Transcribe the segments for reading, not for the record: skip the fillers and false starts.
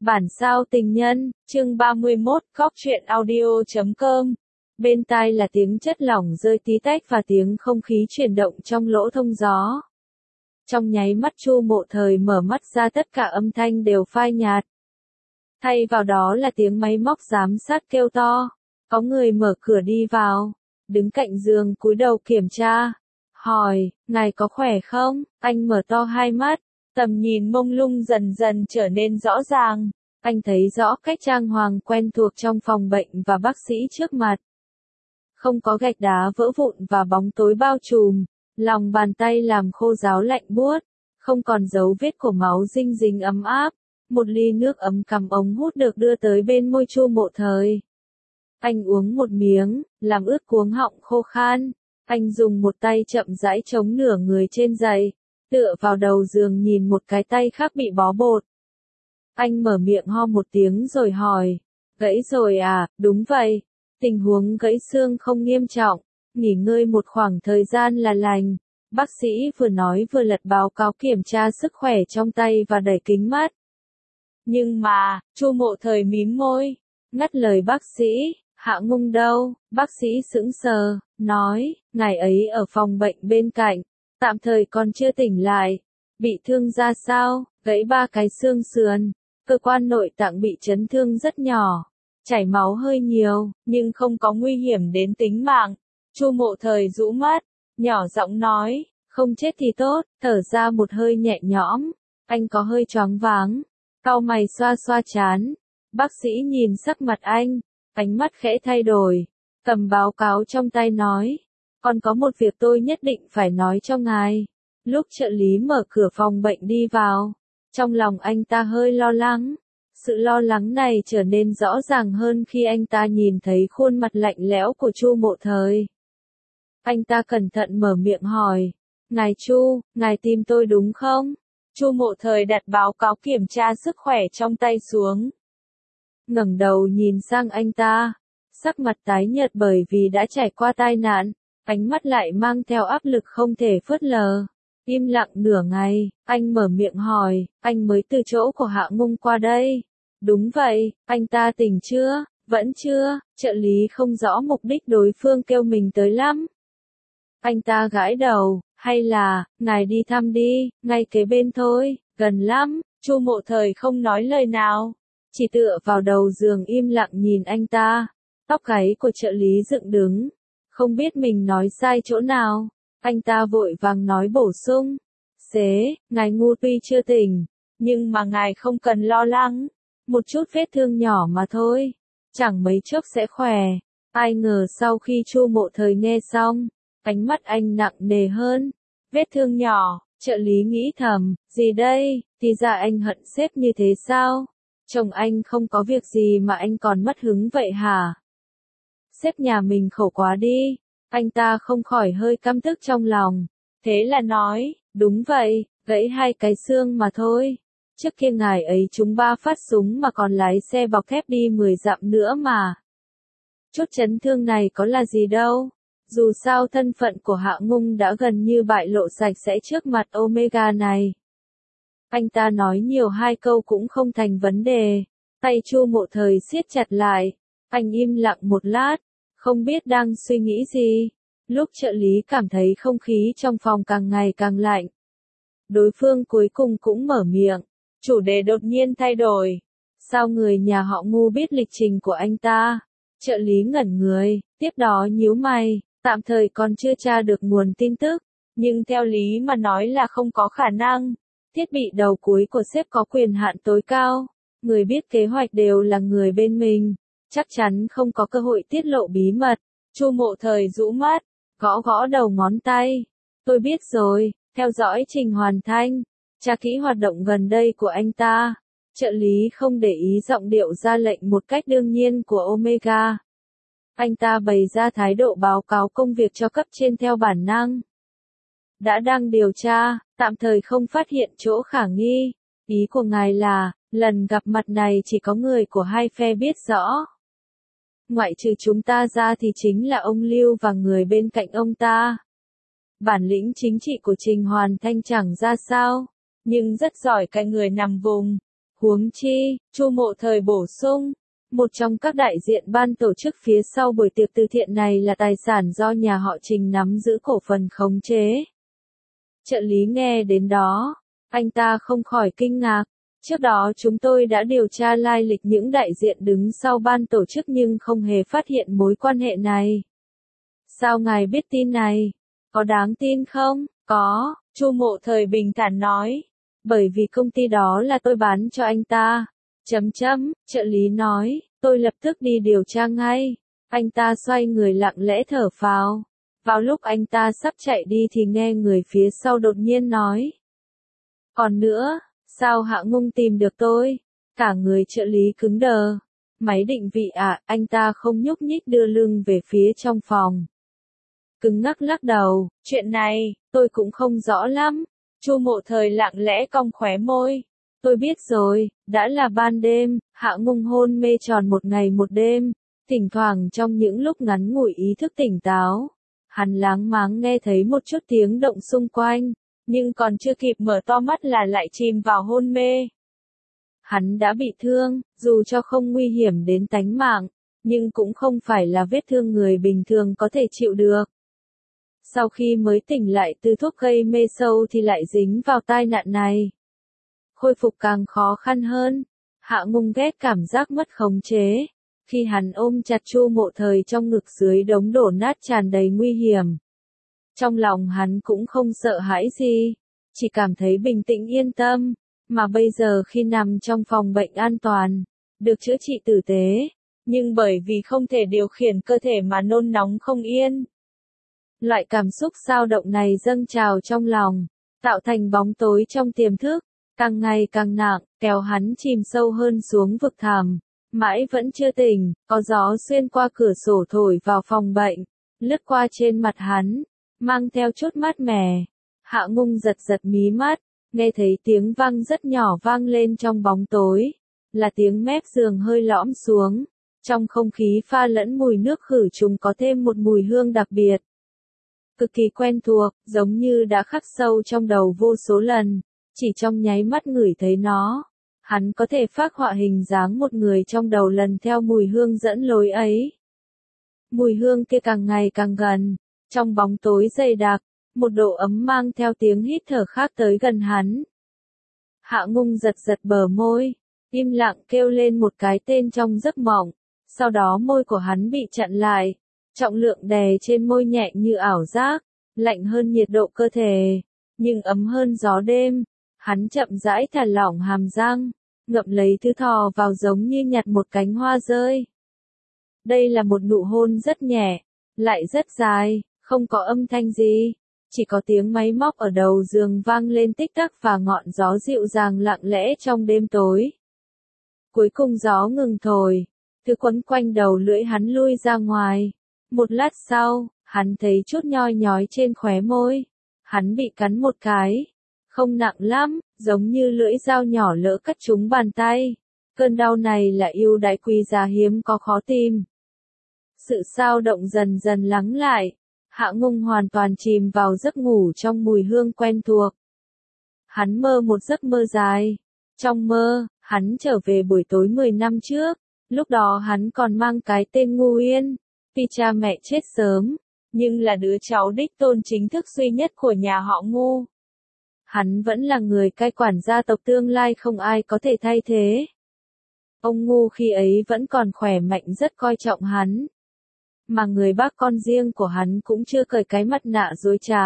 Bản sao tình nhân, chương 31, Góc truyện audio.com. Bên tai là tiếng chất lỏng rơi tí tách và tiếng không khí chuyển động trong lỗ thông gió. Trong nháy mắt Chu Mộ Thời mở mắt ra, tất cả âm thanh đều phai nhạt. Thay vào đó là tiếng máy móc giám sát kêu to. Có người mở cửa đi vào, đứng cạnh giường cúi đầu kiểm tra. Hỏi, ngài có khỏe không? Anh mở to hai mắt. Tầm nhìn mông lung dần dần trở nên rõ ràng. Anh thấy rõ cách trang hoàng quen thuộc trong phòng bệnh và bác sĩ trước mặt. Không có gạch đá vỡ vụn và bóng tối bao trùm. Lòng bàn tay làm khô ráo lạnh buốt. Không còn dấu vết của máu dinh dính ấm áp. Một ly nước ấm cắm ống hút được đưa tới bên môi Chu Mộ Thời. Anh uống một miếng, làm ướt cuống họng khô khan. Anh dùng một tay chậm rãi chống nửa người trên giày. Tựa vào đầu giường nhìn một cái tay khác bị bó bột. Anh mở miệng ho một tiếng rồi hỏi. Gãy rồi à? Đúng vậy. Tình huống gãy xương không nghiêm trọng. Nghỉ ngơi một khoảng thời gian là lành. Bác sĩ vừa nói vừa lật báo cáo kiểm tra sức khỏe trong tay và đẩy kính mắt. Nhưng mà, Chu Mộ Thời mím môi. Ngắt lời bác sĩ. Hạ Ngung đâu? Bác sĩ sững sờ, nói, ngài ấy ở phòng bệnh bên cạnh. Tạm thời còn chưa tỉnh lại. Bị thương ra sao? Gãy 3 cái xương sườn. Cơ quan nội tạng bị chấn thương rất nhỏ. Chảy máu hơi nhiều, nhưng không có nguy hiểm đến tính mạng. Chu Mộ Thời rũ mắt, nhỏ giọng nói, không chết thì tốt, thở ra một hơi nhẹ nhõm. Anh có hơi choáng váng. Cau mày xoa xoa trán. Bác sĩ nhìn sắc mặt anh, ánh mắt khẽ thay đổi. Cầm báo cáo trong tay nói. Còn có một việc tôi nhất định phải nói cho ngài. Lúc trợ lý mở cửa phòng bệnh đi vào, trong lòng anh ta hơi lo lắng. Sự lo lắng này trở nên rõ ràng hơn khi anh ta nhìn thấy khuôn mặt lạnh lẽo của Chu Mộ Thời. Anh ta cẩn thận mở miệng hỏi. Ngài Chu, ngài tìm tôi đúng không? Chu Mộ Thời đặt báo cáo kiểm tra sức khỏe trong tay xuống. Ngẩng đầu nhìn sang anh ta. Sắc mặt tái nhợt bởi vì đã trải qua tai nạn. Ánh mắt lại mang theo áp lực không thể phớt lờ. Im lặng nửa ngày, anh mở miệng hỏi, anh mới từ chỗ của Hạ Ngung qua đây. Đúng vậy, anh ta tỉnh chưa? Vẫn chưa, trợ lý không rõ mục đích đối phương kêu mình tới lắm. Anh ta gãi đầu, hay là, ngài đi thăm đi, ngay kế bên thôi, gần lắm. Chu Mộ Thời không nói lời nào, chỉ tựa vào đầu giường im lặng nhìn anh ta. Tóc gáy của trợ lý dựng đứng. Không biết mình nói sai chỗ nào, anh ta vội vàng nói bổ sung. Xế, ngài ngu tuy chưa tỉnh, nhưng mà ngài không cần lo lắng. Một chút vết thương nhỏ mà thôi, chẳng mấy chốc sẽ khỏe. Ai ngờ sau khi Chu Mộ Thời nghe xong, ánh mắt anh nặng nề hơn. Vết thương nhỏ, trợ lý nghĩ thầm, gì đây, thì ra anh hận sếp như thế sao? Chồng anh không có việc gì mà anh còn mất hứng vậy hả? Sếp nhà mình khổ quá đi. Anh ta không khỏi hơi căm tức trong lòng. Thế là nói, đúng vậy, gãy 2 cái xương mà thôi. Trước kia ngài ấy trúng 3 phát súng mà còn lái xe bọc thép đi 10 dặm nữa mà. Chút chấn thương này có là gì đâu. Dù sao thân phận của Hạ Ngung đã gần như bại lộ sạch sẽ trước mặt Omega này. Anh ta nói nhiều 2 câu cũng không thành vấn đề. Tay Chu Mộ Thời siết chặt lại. Anh im lặng một lát. Không biết đang suy nghĩ gì. Lúc trợ lý cảm thấy không khí trong phòng càng ngày càng lạnh. Đối phương cuối cùng cũng mở miệng. Chủ đề đột nhiên thay đổi. Sao người nhà họ ngu biết lịch trình của anh ta? Trợ lý ngẩn người, tiếp đó nhíu mày. Tạm thời còn chưa tra được nguồn tin tức. Nhưng theo lý mà nói là không có khả năng. Thiết bị đầu cuối của sếp có quyền hạn tối cao. Người biết kế hoạch đều là người bên mình. Chắc chắn không có cơ hội tiết lộ bí mật. Chu Mộ Thời rũ mắt, gõ gõ đầu ngón tay. Tôi biết rồi, theo dõi Trình Hoàn Thanh. Tra kỹ hoạt động gần đây của anh ta. Trợ lý không để ý giọng điệu ra lệnh một cách đương nhiên của Omega. Anh ta bày ra thái độ báo cáo công việc cho cấp trên theo bản năng. Đã đang điều tra, tạm thời không phát hiện chỗ khả nghi. Ý của ngài là, lần gặp mặt này chỉ có người của hai phe biết rõ. Ngoại trừ chúng ta ra thì chính là ông Lưu và người bên cạnh ông ta. Bản lĩnh chính trị của Trình Hoàn Thanh chẳng ra sao, nhưng rất giỏi cái người nằm vùng. Huống chi, Chu Mộ Thời bổ sung, một trong các đại diện ban tổ chức phía sau buổi tiệc từ thiện này là tài sản do nhà họ Trình nắm giữ cổ phần khống chế. Trợ lý nghe đến đó, anh ta không khỏi kinh ngạc. Trước đó chúng tôi đã điều tra lai lịch những đại diện đứng sau ban tổ chức nhưng không hề phát hiện mối quan hệ này. Sao ngài biết tin này? Có đáng tin không? Có, Chu Mộ Thời bình thản nói. Bởi vì công ty đó là tôi bán cho anh ta. Trợ lý nói, tôi lập tức đi điều tra ngay. Anh ta xoay người lặng lẽ thở phào. Vào lúc anh ta sắp chạy đi thì nghe người phía sau đột nhiên nói. Còn nữa, sao Hạ Ngung tìm được tôi? Cả người trợ lý cứng đờ. Máy định vị à, anh ta không nhúc nhích đưa lưng về phía trong phòng. Cứng ngắc lắc đầu, chuyện này, tôi cũng không rõ lắm. Chu Mộ Thời lặng lẽ cong khóe môi. Tôi biết rồi, đã là ban đêm, Hạ Ngung hôn mê tròn một ngày một đêm. Thỉnh thoảng trong những lúc ngắn ngủi ý thức tỉnh táo, hắn láng máng nghe thấy một chút tiếng động xung quanh, nhưng còn chưa kịp mở to mắt là lại chìm vào hôn mê. Hắn đã bị thương, dù cho không nguy hiểm đến tánh mạng, nhưng cũng không phải là vết thương người bình thường có thể chịu được. Sau khi mới tỉnh lại từ thuốc gây mê sâu thì lại dính vào tai nạn này. Khôi phục càng khó khăn hơn. Hạ Ngung ghét cảm giác mất khống chế. Khi hắn ôm chặt Chu Mộ Thời trong ngực dưới đống đổ nát tràn đầy nguy hiểm. Trong lòng hắn cũng không sợ hãi gì, chỉ cảm thấy bình tĩnh yên tâm. Mà bây giờ khi nằm trong phòng bệnh an toàn, được chữa trị tử tế, nhưng bởi vì không thể điều khiển cơ thể mà nôn nóng không yên. Loại cảm xúc dao động này dâng trào trong lòng, tạo thành bóng tối trong tiềm thức, càng ngày càng nặng, kéo hắn chìm sâu hơn xuống vực thẳm. Mãi vẫn chưa tỉnh, có gió xuyên qua cửa sổ thổi vào phòng bệnh, lướt qua trên mặt hắn, mang theo chút mát mẻ. Hạ Ngung giật giật mí mắt, nghe thấy tiếng vang rất nhỏ vang lên trong bóng tối, là tiếng mép giường hơi lõm xuống. Trong không khí pha lẫn mùi nước khử trùng có thêm một mùi hương đặc biệt. Cực kỳ quen thuộc, giống như đã khắc sâu trong đầu vô số lần, chỉ trong nháy mắt ngửi thấy nó. Hắn có thể phác họa hình dáng một người trong đầu lần theo mùi hương dẫn lối ấy. Mùi hương kia càng ngày càng gần, trong bóng tối dày đặc, một độ ấm mang theo tiếng hít thở khác tới gần hắn. Hạ Ngung giật giật bờ môi, im lặng kêu lên một cái tên trong giấc mộng, sau đó môi của hắn bị chặn lại, trọng lượng đè trên môi nhẹ như ảo giác, lạnh hơn nhiệt độ cơ thể, nhưng ấm hơn gió đêm. Hắn chậm rãi thả lỏng hàm răng, ngậm lấy thứ thò vào giống như nhặt một cánh hoa rơi. Đây là một nụ hôn rất nhẹ, lại rất dài, không có âm thanh gì, chỉ có tiếng máy móc ở đầu giường vang lên tích tắc và ngọn gió dịu dàng lặng lẽ trong đêm tối. Cuối cùng gió ngừng thổi, thứ quấn quanh đầu lưỡi hắn lui ra ngoài. Một lát sau, hắn thấy chút nhoi nhói trên khóe môi. Hắn bị cắn một cái. Không nặng lắm, giống như lưỡi dao nhỏ lỡ cắt trúng bàn tay. Cơn đau này là ưu đãi quý giá hiếm có khó tìm. Sự xao động dần dần lắng lại. Hạ Ngung hoàn toàn chìm vào giấc ngủ trong mùi hương quen thuộc. Hắn mơ một giấc mơ dài. Trong mơ, hắn trở về buổi tối 10 năm trước. Lúc đó hắn còn mang cái tên Ngu Uyên. Tuy cha mẹ chết sớm, nhưng là đứa cháu đích tôn chính thức duy nhất của nhà họ Ngu. Hắn vẫn là người cai quản gia tộc tương lai không ai có thể thay thế. Ông Ngu khi ấy vẫn còn khỏe mạnh rất coi trọng hắn. Mà người bác con riêng của hắn cũng chưa cởi cái mặt nạ dối trá,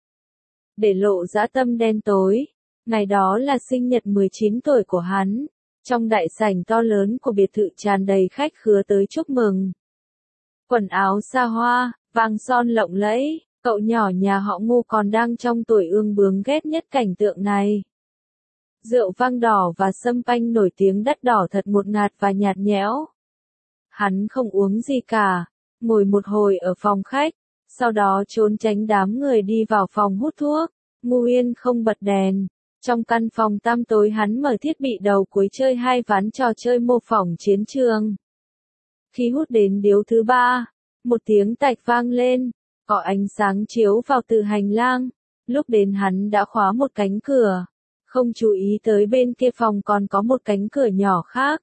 để lộ dã tâm đen tối. Ngày đó là sinh nhật 19 tuổi của hắn. Trong đại sảnh to lớn của biệt thự tràn đầy khách khứa tới chúc mừng. Quần áo xa hoa, vàng son lộng lẫy, cậu nhỏ nhà họ Ngu còn đang trong tuổi ương bướng ghét nhất cảnh tượng này. Rượu vang đỏ và sâm panh nổi tiếng đắt đỏ thật ngột ngạt và nhạt nhẽo. Hắn không uống gì cả, ngồi một hồi ở phòng khách, sau đó trốn tránh đám người đi vào phòng hút thuốc. Ngu Uyên không bật đèn. Trong căn phòng tăm tối hắn mở thiết bị đầu cuối chơi hai ván trò chơi mô phỏng chiến trường. Khi hút đến điếu thứ ba, một tiếng tạch vang lên, có ánh sáng chiếu vào từ hành lang. Lúc đến hắn đã khóa một cánh cửa. không chú ý tới bên kia phòng còn có một cánh cửa nhỏ khác.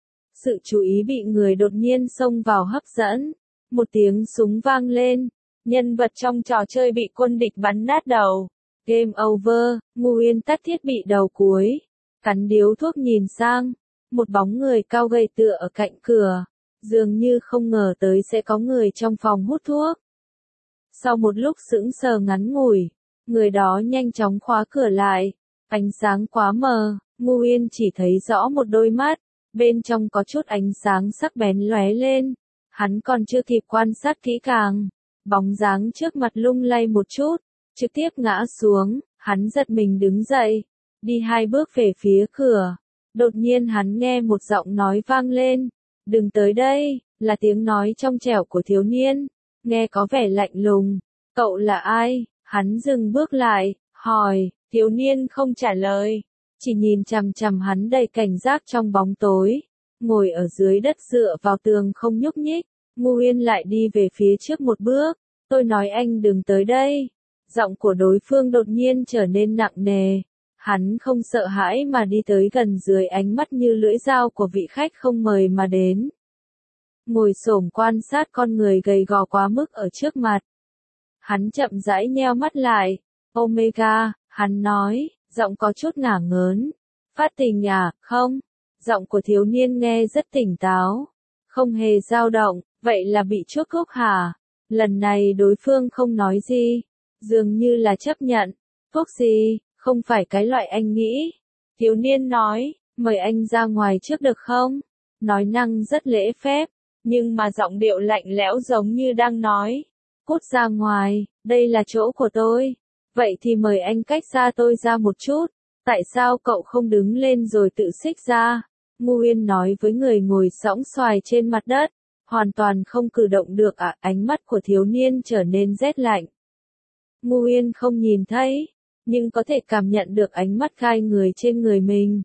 Sự chú ý bị người đột nhiên xông vào hấp dẫn. Một tiếng súng vang lên. Nhân vật trong trò chơi bị quân địch bắn nát đầu. Game over, Ngô Uyên tắt thiết bị đầu cuối. Cắn điếu thuốc nhìn sang. Một bóng người cao gầy tựa ở cạnh cửa. Dường như không ngờ tới sẽ có người trong phòng hút thuốc. Sau một lúc sững sờ ngắn ngủi, người đó nhanh chóng khóa cửa lại. Ánh sáng quá mờ, Ngô Uyên chỉ thấy rõ một đôi mắt. Bên trong có chút ánh sáng sắc bén lóe lên. Hắn còn chưa kịp quan sát kỹ càng. Bóng dáng trước mặt lung lay một chút, trực tiếp ngã xuống, hắn giật mình đứng dậy, đi 2 bước về phía cửa. Đột nhiên hắn nghe một giọng nói vang lên, đừng tới đây, là tiếng nói trong trẻo của thiếu niên, nghe có vẻ lạnh lùng. Cậu là ai? Hắn dừng bước lại, hỏi, thiếu niên không trả lời, chỉ nhìn chằm chằm hắn đầy cảnh giác trong bóng tối, ngồi ở dưới đất dựa vào tường không nhúc nhích. Ngô Uyên lại đi về phía trước một bước, tôi nói anh đừng tới đây. Giọng của đối phương đột nhiên trở nên nặng nề. Hắn không sợ hãi mà đi tới gần dưới ánh mắt như lưỡi dao của vị khách không mời mà đến. Ngồi xổm quan sát con người gầy gò quá mức ở trước mặt. Hắn chậm rãi nheo mắt lại. Omega, hắn nói, giọng có chút ngả ngớn. Phát tình à, không? Giọng của thiếu niên nghe rất tỉnh táo. Không hề dao động, vậy là bị chuốc thuốc hả? Lần này đối phương không nói gì. Dường như là chấp nhận. Thuốc gì? Không phải cái loại anh nghĩ. Thiếu niên nói, mời anh ra ngoài trước được không? Nói năng rất lễ phép, nhưng mà giọng điệu lạnh lẽo giống như đang nói. Cút ra ngoài, đây là chỗ của tôi. Vậy thì mời anh cách xa tôi ra một chút. Tại sao cậu không đứng lên rồi tự xích ra? Ngô Uyên nói với người ngồi sõng xoài trên mặt đất. Hoàn toàn không cử động được à? Ánh mắt của thiếu niên trở nên rét lạnh. Ngô Uyên không nhìn thấy, nhưng có thể cảm nhận được ánh mắt gai người trên người mình.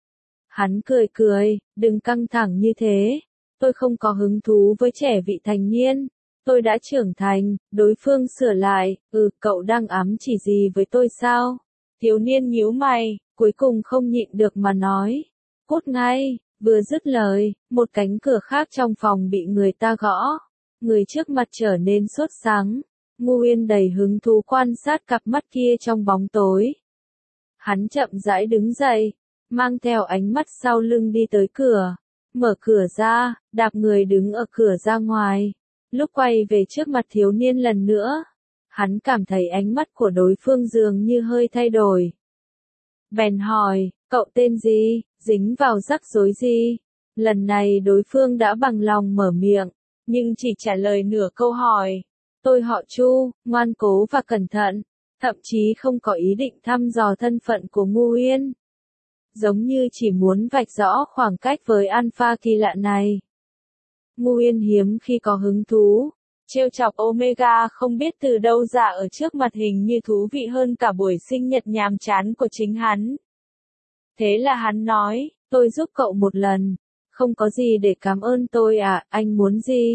Hắn cười cười, đừng căng thẳng như thế. Tôi không có hứng thú với trẻ vị thành niên. Tôi đã trưởng thành, đối phương sửa lại, cậu đang ám chỉ gì với tôi sao? Thiếu niên nhíu mày, cuối cùng không nhịn được mà nói. Cút ngay, vừa dứt lời, một cánh cửa khác trong phòng bị người ta gõ. Người trước mặt trở nên sốt sắng. Ngô Uyên đầy hứng thú quan sát cặp mắt kia trong bóng tối. Hắn chậm rãi đứng dậy, mang theo ánh mắt sau lưng đi tới cửa. Mở cửa ra, đạp người đứng ở cửa ra ngoài. Lúc quay về trước mặt thiếu niên lần nữa, hắn cảm thấy ánh mắt của đối phương dường như hơi thay đổi. Bèn hỏi, cậu tên gì, dính vào rắc rối gì? Lần này đối phương đã bằng lòng mở miệng, nhưng chỉ trả lời nửa câu hỏi. Tôi họ Chu, ngoan cố và cẩn thận, thậm chí không có ý định thăm dò thân phận của Ngô Uyên. Giống như chỉ muốn vạch rõ khoảng cách với Alpha kỳ lạ này. Ngô Uyên hiếm khi có hứng thú. Trêu chọc Omega không biết từ đâu ra ở trước mặt hình như thú vị hơn cả buổi sinh nhật nhàm chán của chính hắn. Thế là hắn nói, tôi giúp cậu một lần. Không có gì để cảm ơn tôi à, anh muốn gì?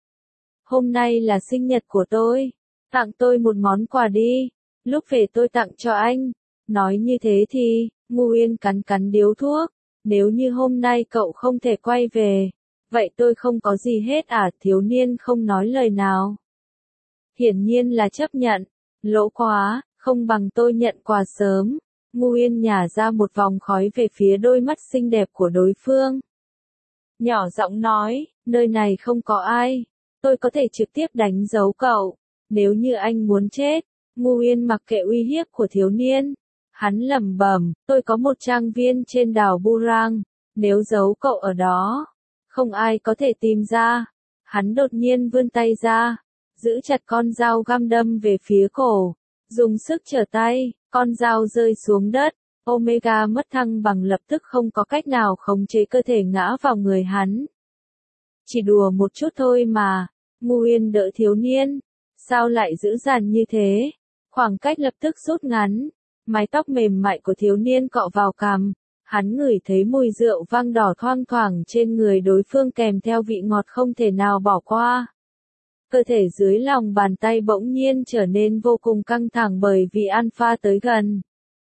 Hôm nay là sinh nhật của tôi. Tặng tôi một món quà đi. Lúc về tôi tặng cho anh. Nói như thế thì, Ngô Uyên cắn cắn điếu thuốc. Nếu như hôm nay cậu không thể quay về, vậy tôi không có gì hết à? Thiếu niên không nói lời nào. Hiển nhiên là chấp nhận. Lỗ quá, không bằng tôi nhận quà sớm. Ngô Uyên nhả ra một vòng khói về phía đôi mắt xinh đẹp của đối phương. Nhỏ giọng nói, nơi này không có ai. Tôi có thể trực tiếp đánh dấu cậu. Nếu như anh muốn chết. Ngô Uyên mặc kệ uy hiếp của thiếu niên. Hắn lẩm bẩm, tôi có một trang viên trên đảo Burang. Nếu giấu cậu ở đó, không ai có thể tìm ra. Hắn đột nhiên vươn tay ra, giữ chặt con dao găm đâm về phía cổ. Dùng sức trở tay, con dao rơi xuống đất. Omega mất thăng bằng lập tức không có cách nào khống chế cơ thể ngã vào người hắn. Chỉ đùa một chút thôi mà. Ngô Uyên đỡ thiếu niên. Sao lại dữ dằn như thế? Khoảng cách lập tức rút ngắn. Mái tóc mềm mại của thiếu niên cọ vào cằm. Hắn ngửi thấy mùi rượu vang đỏ thoang thoảng trên người đối phương kèm theo vị ngọt không thể nào bỏ qua. Cơ thể dưới lòng bàn tay bỗng nhiên trở nên vô cùng căng thẳng bởi vì Alpha tới gần.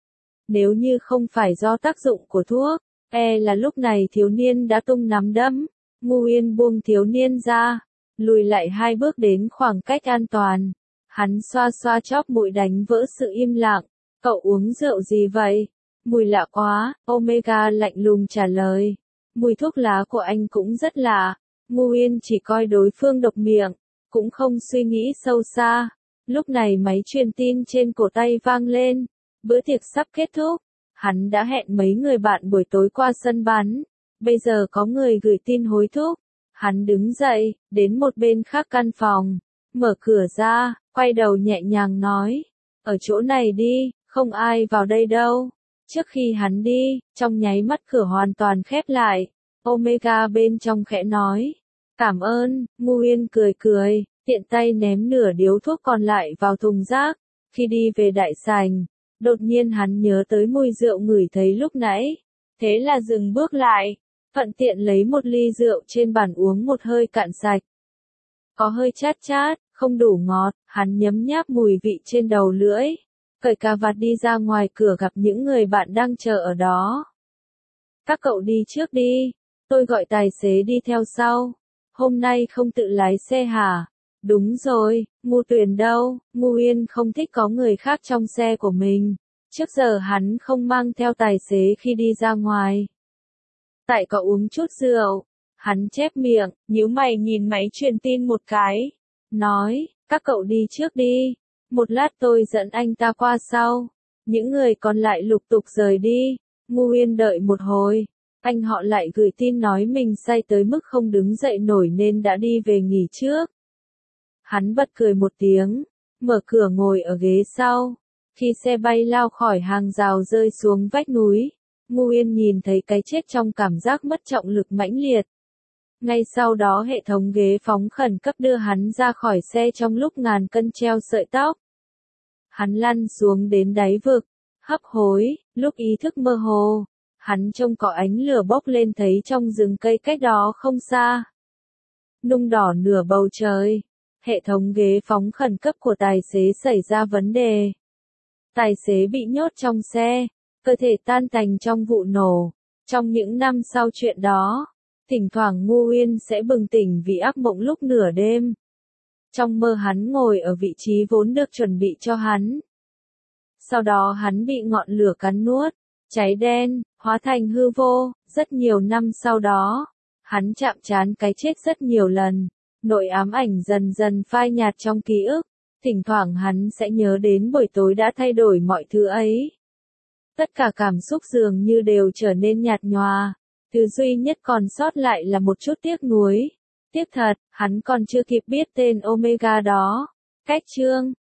Nếu như không phải do tác dụng của thuốc, là lúc này thiếu niên đã tung nắm đấm. Ngu Uyên buông thiếu niên ra, lùi lại 2 bước đến khoảng cách an toàn. Hắn xoa xoa chóp mũi đánh vỡ sự im lặng. Cậu uống rượu gì vậy? Mùi lạ quá, Omega lạnh lùng trả lời. Mùi thuốc lá của anh cũng rất lạ. Ngu Uyên chỉ coi đối phương độc miệng, cũng không suy nghĩ sâu xa. Lúc này máy truyền tin trên cổ tay vang lên. Bữa tiệc sắp kết thúc. Hắn đã hẹn mấy người bạn buổi tối qua sân bắn. Bây giờ có người gửi tin hối thúc. Hắn đứng dậy, đến một bên khác căn phòng. Mở cửa ra, quay đầu nhẹ nhàng nói. Ở chỗ này đi, không ai vào đây đâu. Trước khi hắn đi, trong nháy mắt cửa hoàn toàn khép lại. Omega bên trong khẽ nói. Cảm ơn, Ngu Uyên cười cười, tiện tay ném nửa điếu thuốc còn lại vào thùng rác. Khi đi về đại sảnh, đột nhiên hắn nhớ tới mùi rượu ngửi thấy lúc nãy. Thế là dừng bước lại, thuận tiện lấy một ly rượu trên bàn uống một hơi cạn sạch. Có hơi chát chát, không đủ ngọt, hắn nhấm nháp mùi vị trên đầu lưỡi. Cởi cà vạt đi ra ngoài cửa gặp những người bạn đang chờ ở đó. Các cậu đi trước đi, tôi gọi tài xế đi theo sau. Hôm nay không tự lái xe hả? Đúng rồi, Ngu Tuyền đâu? Ngu Uyên không thích có người khác trong xe của mình. Trước giờ hắn không mang theo tài xế khi đi ra ngoài. Tại cậu uống chút rượu. Hắn chép miệng, nhíu mày nhìn máy truyền tin một cái. Nói, các cậu đi trước đi. Một lát tôi dẫn anh ta qua sau. Những người còn lại lục tục rời đi. Ngu Uyên đợi một hồi. Anh họ lại gửi tin nói mình say tới mức không đứng dậy nổi nên đã đi về nghỉ trước. Hắn bật cười một tiếng, mở cửa ngồi ở ghế sau. Khi xe bay lao khỏi hàng rào rơi xuống vách núi, Ngu Uyên nhìn thấy cái chết trong cảm giác mất trọng lực mãnh liệt. Ngay sau đó hệ thống ghế phóng khẩn cấp đưa hắn ra khỏi xe trong lúc ngàn cân treo sợi tóc. Hắn lăn xuống đến đáy vực, hấp hối, lúc ý thức mơ hồ. Hắn trông có ánh lửa bốc lên thấy trong rừng cây cách đó không xa. Nung đỏ nửa bầu trời. Hệ thống ghế phóng khẩn cấp của tài xế xảy ra vấn đề. Tài xế bị nhốt trong xe, cơ thể tan tành trong vụ nổ. Trong những năm sau chuyện đó, thỉnh thoảng Ngu Uyên sẽ bừng tỉnh vì ác mộng lúc nửa đêm. Trong mơ hắn ngồi ở vị trí vốn được chuẩn bị cho hắn. Sau đó hắn bị ngọn lửa cắn nuốt, cháy đen, hóa thành hư vô. Rất nhiều năm sau đó, hắn chạm trán cái chết rất nhiều lần. Nỗi ám ảnh dần dần phai nhạt trong ký ức. Thỉnh thoảng hắn sẽ nhớ đến buổi tối đã thay đổi mọi thứ ấy. Tất cả cảm xúc dường như đều trở nên nhạt nhòa. Thứ duy nhất còn sót lại là một chút tiếc nuối. Tiếc thật, hắn còn chưa kịp biết tên Omega đó. Cách chương